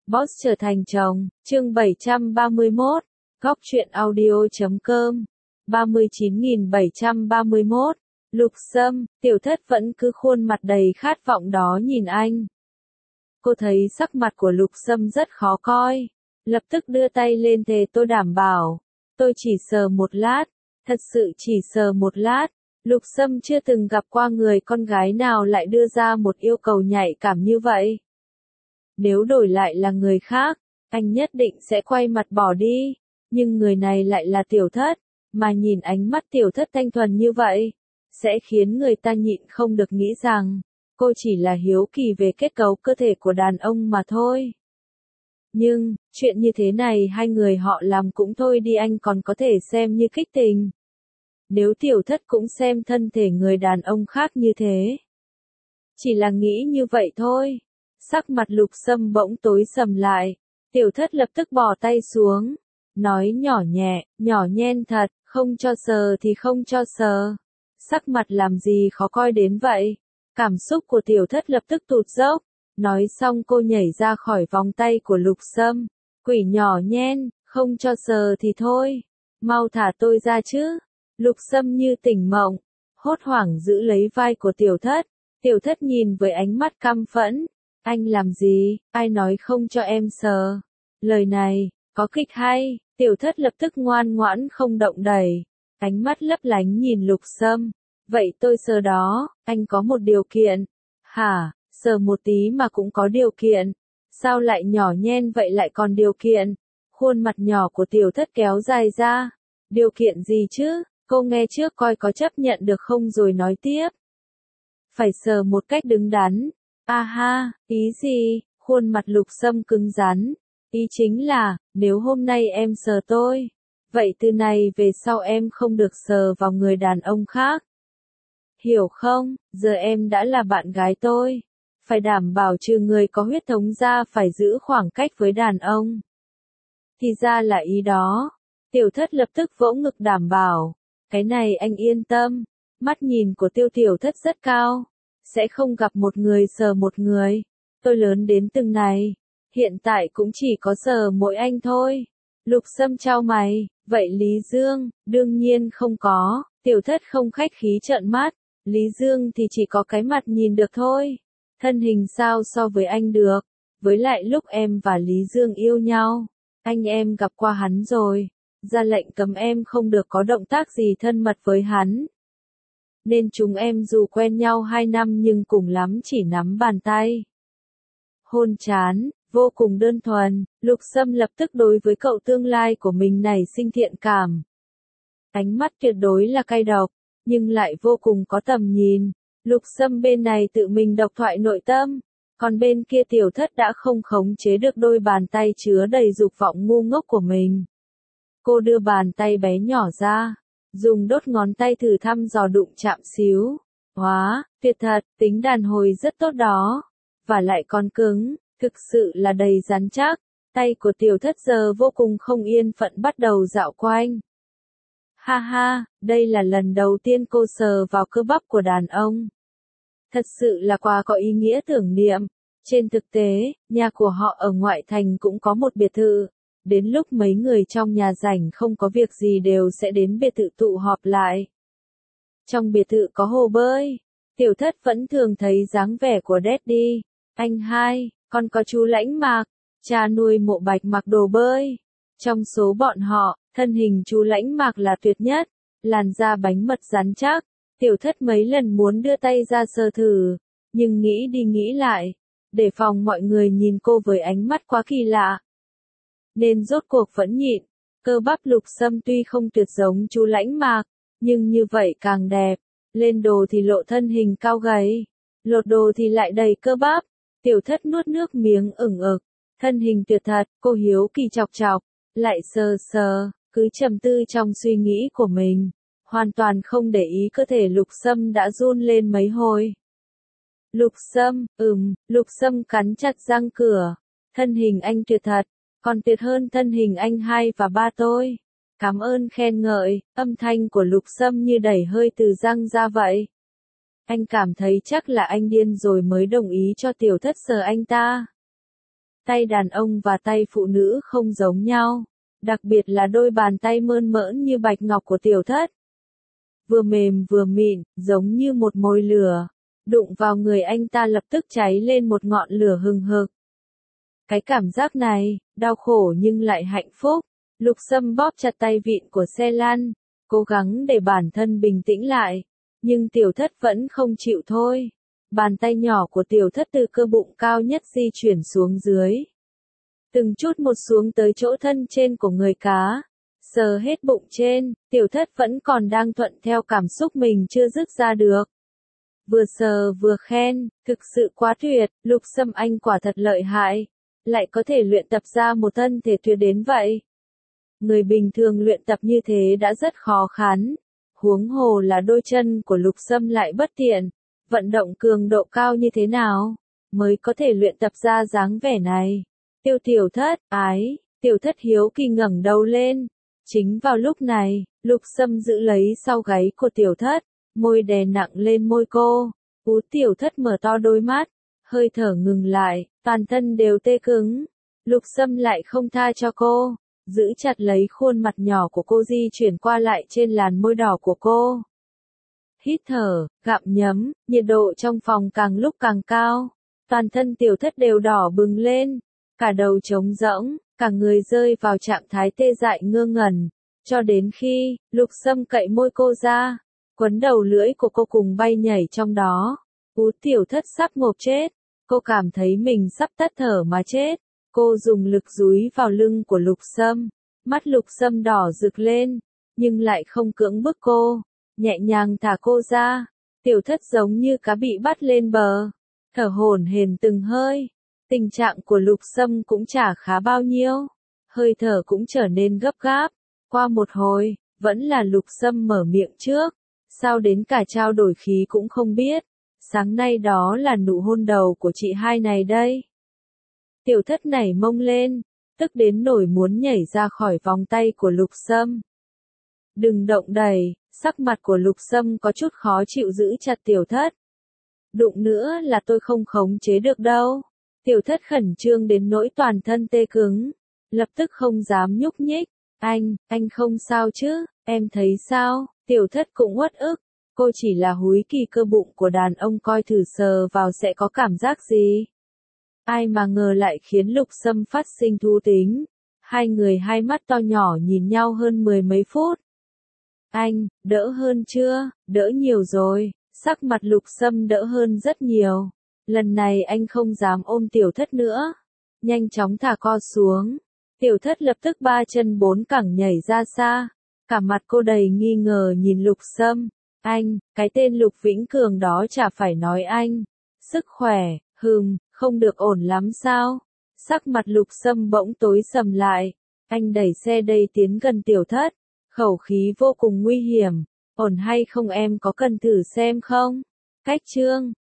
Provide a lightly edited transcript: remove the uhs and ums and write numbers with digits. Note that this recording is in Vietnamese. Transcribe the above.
Boss trở thành chồng, chương 731, góc truyện audio.com, 39.731, Lục Sâm, Tiểu Thất vẫn cứ khuôn mặt đầy khát vọng đó nhìn anh. Cô thấy sắc mặt của Lục Sâm rất khó coi, lập tức đưa tay lên thề tôi đảm bảo, tôi chỉ sờ một lát, thật sự chỉ sờ một lát. Lục Sâm chưa từng gặp qua người con gái nào lại đưa ra một yêu cầu nhạy cảm như vậy. Nếu đổi lại là người khác, anh nhất định sẽ quay mặt bỏ đi, nhưng người này lại là Tiểu Thất, mà nhìn ánh mắt Tiểu Thất thanh thuần như vậy, sẽ khiến người ta nhịn không được nghĩ rằng, cô chỉ là hiếu kỳ về kết cấu cơ thể của đàn ông mà thôi. Nhưng, chuyện như thế này hai người họ làm cũng thôi đi, anh còn có thể xem như kích tình. Nếu Tiểu Thất cũng xem thân thể người đàn ông khác như thế. Chỉ là nghĩ như vậy thôi. Sắc mặt Lục Sâm bỗng tối sầm lại. Tiểu Thất lập tức bỏ tay xuống. Nói nhỏ nhẹ, nhỏ nhen thật, không cho sờ thì không cho sờ. Sắc mặt làm gì khó coi đến vậy. Cảm xúc của Tiểu Thất lập tức tụt dốc. Nói xong cô nhảy ra khỏi vòng tay của Lục Sâm. Quỷ nhỏ nhen, không cho sờ thì thôi. Mau thả tôi ra chứ. Lục Sâm như tỉnh mộng, hốt hoảng giữ lấy vai của Tiểu Thất. Tiểu Thất nhìn với ánh mắt căm phẫn. Anh làm gì, ai nói không cho em sờ. Lời này, có kịch hay, Tiểu Thất lập tức ngoan ngoãn không động đẩy. Ánh mắt lấp lánh nhìn Lục Sâm. Vậy tôi sờ đó, anh có một điều kiện. Hả, sờ một tí mà cũng có điều kiện. Sao lại nhỏ nhen vậy lại còn điều kiện? Khuôn mặt nhỏ của Tiểu Thất kéo dài ra. Điều kiện gì chứ? Cô nghe trước coi có chấp nhận được không rồi nói tiếp. Phải sờ một cách đứng đắn. À ha, ý gì? Khuôn mặt Lục Sâm cứng rắn. Ý chính là, nếu hôm nay em sờ tôi, vậy từ này về sau em không được sờ vào người đàn ông khác. Hiểu không? Giờ em đã là bạn gái tôi. Phải đảm bảo trừ người có huyết thống ra phải giữ khoảng cách với đàn ông. Thì ra là ý đó. Tiểu Thất lập tức vỗ ngực đảm bảo. Cái này anh yên tâm, mắt nhìn của Tiểu Thất rất cao, sẽ không gặp một người sờ một người. Tôi lớn đến từng này, hiện tại cũng chỉ có sờ mỗi anh thôi. Lục Sâm chau mày, vậy Lý Dương, đương nhiên không có. Tiểu Thất không khách khí trợn mắt, Lý Dương thì chỉ có cái mặt nhìn được thôi. Thân hình sao so với anh được, với lại lúc em và Lý Dương yêu nhau, anh em gặp qua hắn rồi. Ra lệnh cấm em không được có động tác gì thân mật với hắn. Nên chúng em dù quen nhau 2 năm nhưng cùng lắm chỉ nắm bàn tay. Hôn chán, vô cùng đơn thuần, Lục Sâm lập tức đối với cậu tương lai của mình nảy sinh thiện cảm. Ánh mắt tuyệt đối là cay độc, nhưng lại vô cùng có tầm nhìn. Lục Sâm bên này tự mình độc thoại nội tâm, còn bên kia Tiểu Thất đã không khống chế được đôi bàn tay chứa đầy dục vọng ngu ngốc của mình. Cô đưa bàn tay bé nhỏ ra, dùng đốt ngón tay thử thăm dò đụng chạm xíu. Hóa, tuyệt thật, tính đàn hồi rất tốt đó. Và lại còn cứng, thực sự là đầy rắn chắc. Tay của Tiểu Thất giờ vô cùng không yên phận bắt đầu dạo quanh. Ha ha, đây là lần đầu tiên cô sờ vào cơ bắp của đàn ông. Thật sự là quà có ý nghĩa tưởng niệm. Trên thực tế, nhà của họ ở ngoại thành cũng có một biệt thự. Đến lúc mấy người trong nhà rảnh không có việc gì đều sẽ đến biệt thự tụ họp lại. Trong biệt thự có hồ bơi. Tiểu Thất vẫn thường thấy dáng vẻ của Daddy. Anh hai, còn có chú Lãnh Mạc, cha nuôi Mộ Bạch mặc đồ bơi. Trong số bọn họ, thân hình chú Lãnh Mạc là tuyệt nhất, làn da bánh mật rắn chắc. Tiểu Thất mấy lần muốn đưa tay ra sờ thử, nhưng nghĩ đi nghĩ lại, để phòng mọi người nhìn cô với ánh mắt quá kỳ lạ. Nên rốt cuộc vẫn nhịn. Cơ bắp Lục Sâm tuy không tuyệt giống chú Lãnh Mạc, nhưng như vậy càng đẹp. Lên đồ thì lộ thân hình cao gầy, lột đồ thì lại đầy cơ bắp. Tiểu Thất nuốt nước miếng ửng ực. Thân hình tuyệt thật, cô hiếu kỳ chọc chọc, lại sờ sờ, cứ trầm tư trong suy nghĩ của mình. Hoàn toàn không để ý cơ thể Lục Sâm đã run lên mấy hồi. Lục Sâm, Lục Sâm cắn chặt răng cửa. Thân hình anh tuyệt thật. Còn tuyệt hơn thân hình anh hai và ba tôi. Cảm ơn khen ngợi, âm thanh của Lục Sâm như đẩy hơi từ răng ra vậy. Anh cảm thấy chắc là anh điên rồi mới đồng ý cho Tiểu Thất sờ anh ta. Tay đàn ông và tay phụ nữ không giống nhau, đặc biệt là đôi bàn tay mơn mởn như bạch ngọc của tiểu thất. Vừa mềm vừa mịn, giống như một mồi lửa, đụng vào người anh ta lập tức cháy lên một ngọn lửa hừng hực. Cái cảm giác này, đau khổ nhưng lại hạnh phúc. Lục Sâm bóp chặt tay vịn của xe lăn, cố gắng để bản thân bình tĩnh lại, nhưng tiểu thất vẫn không chịu thôi. Bàn tay nhỏ của tiểu thất từ cơ bụng cao nhất di chuyển xuống dưới. Từng chút một xuống tới chỗ thân trên của người cá. Sờ hết bụng trên, tiểu thất vẫn còn đang thuận theo cảm xúc mình chưa dứt ra được. Vừa sờ vừa khen, thực sự quá tuyệt, Lục Sâm anh quả thật lợi hại, lại có thể luyện tập ra một thân thể tuyệt đến vậy. Người bình thường luyện tập như thế đã rất khó khăn, huống hồ là đôi chân của Lục Sâm lại bất tiện, vận động cường độ cao như thế nào, mới có thể luyện tập ra dáng vẻ này. Tiểu thất, tiểu thất hiếu kỳ ngẩng đầu lên. Chính vào lúc này, Lục Sâm giữ lấy sau gáy của tiểu thất, môi đè nặng lên môi cô. Tiểu thất mở to đôi mắt, hơi thở ngừng lại, toàn thân đều tê cứng. Lục Sâm lại không tha cho cô, giữ chặt lấy khuôn mặt nhỏ của cô di chuyển qua lại trên làn môi đỏ của cô. Hít thở, gặm nhấm, nhiệt độ trong phòng càng lúc càng cao. Toàn thân tiểu thất đều đỏ bừng lên, cả đầu trống rỗng, cả người rơi vào trạng thái tê dại ngơ ngẩn, cho đến khi Lục Sâm cậy môi cô ra, quấn đầu lưỡi của cô cùng bay nhảy trong đó. Tiểu thất sắp ngộp chết, cô cảm thấy mình sắp tắt thở mà chết. Cô dùng lực dúi vào lưng của Lục Sâm, mắt Lục Sâm đỏ rực lên, nhưng lại không cưỡng bức cô, nhẹ nhàng thả cô ra. Tiểu thất giống như cá bị bắt lên bờ, thở hổn hển từng hơi. Tình trạng của Lục Sâm cũng chả khá bao nhiêu, hơi thở cũng trở nên gấp gáp. Qua một hồi, vẫn là Lục Sâm mở miệng trước, sao đến cả trao đổi khí cũng không biết. Sáng nay đó là nụ hôn đầu của chị hai này đây. Tiểu thất nảy mông lên, tức đến nổi muốn nhảy ra khỏi vòng tay của Lục Sâm. Đừng động đẩy, sắc mặt của Lục Sâm có chút khó chịu giữ chặt tiểu thất. Đụng nữa là tôi không khống chế được đâu. Tiểu thất khẩn trương đến nỗi toàn thân tê cứng, lập tức không dám nhúc nhích. Anh không sao chứ, em thấy sao? Tiểu thất cũng uất ức, cô chỉ là húi kỳ cơ bụng của đàn ông coi thử sờ vào sẽ có cảm giác gì. Ai mà ngờ lại khiến Lục Sâm phát sinh thú tính. Hai người hai mắt to nhỏ nhìn nhau hơn 10 mấy phút. Anh, đỡ hơn chưa? Đỡ nhiều rồi, sắc mặt Lục Sâm đỡ hơn rất nhiều. Lần này anh không dám ôm tiểu thất nữa. Nhanh chóng thả co xuống. Tiểu thất lập tức ba chân bốn cẳng nhảy ra xa. Cả mặt cô đầy nghi ngờ nhìn Lục Sâm. Cái tên Lục Vĩnh Cường đó chả phải nói anh. Sức khỏe, không được ổn lắm sao? Sắc mặt Lục Sâm bỗng tối sầm lại. Anh đẩy xe đầy tiến gần tiểu thất. Khẩu khí vô cùng nguy hiểm. Ổn hay không em có cần thử xem không? Cách chương